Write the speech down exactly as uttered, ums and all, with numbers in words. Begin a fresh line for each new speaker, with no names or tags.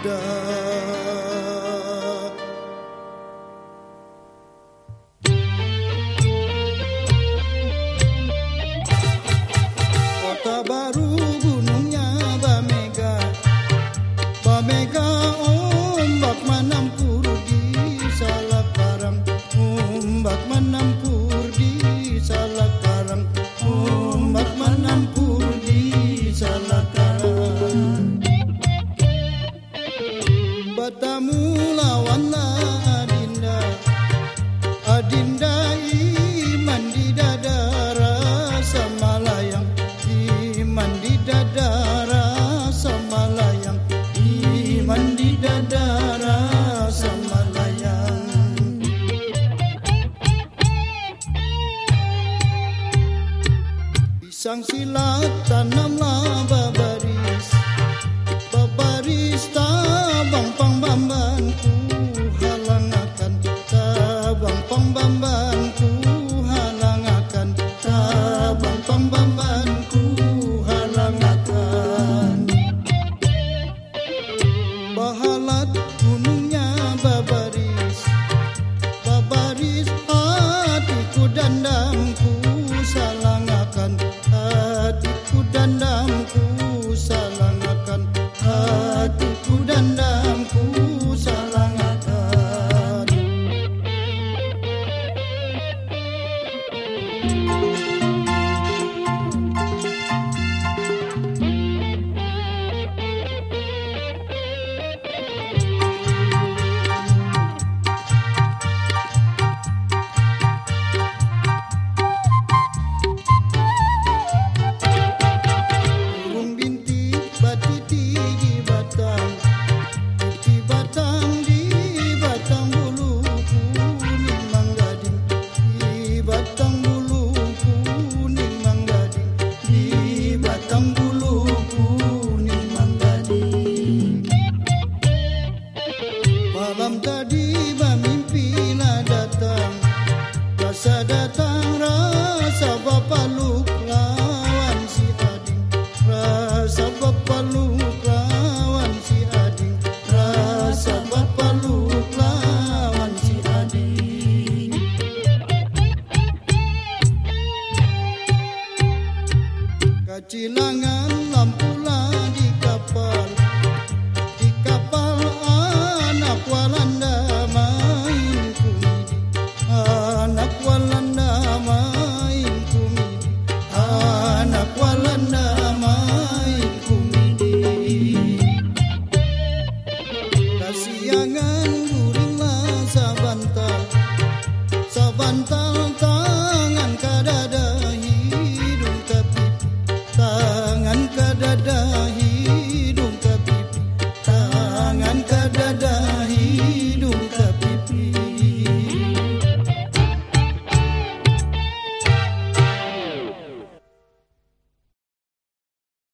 muda. Kota baru gunungnya Bamega, Bamega ombak menampur di Salakarang, ombak menampur di Salakarang, ombak menampur di Salakarang. Batamu lawanlah Adinda, Adinda iman di dada rasa malayang, iman di dada rasa malayang, iman di dada rasa malayang. Pisang silat tanamlah babaris, babaris tabang pangbambanku halangakan, tabang pangbambanku halangakan, tabang pangbambanku halangakan. Bahalat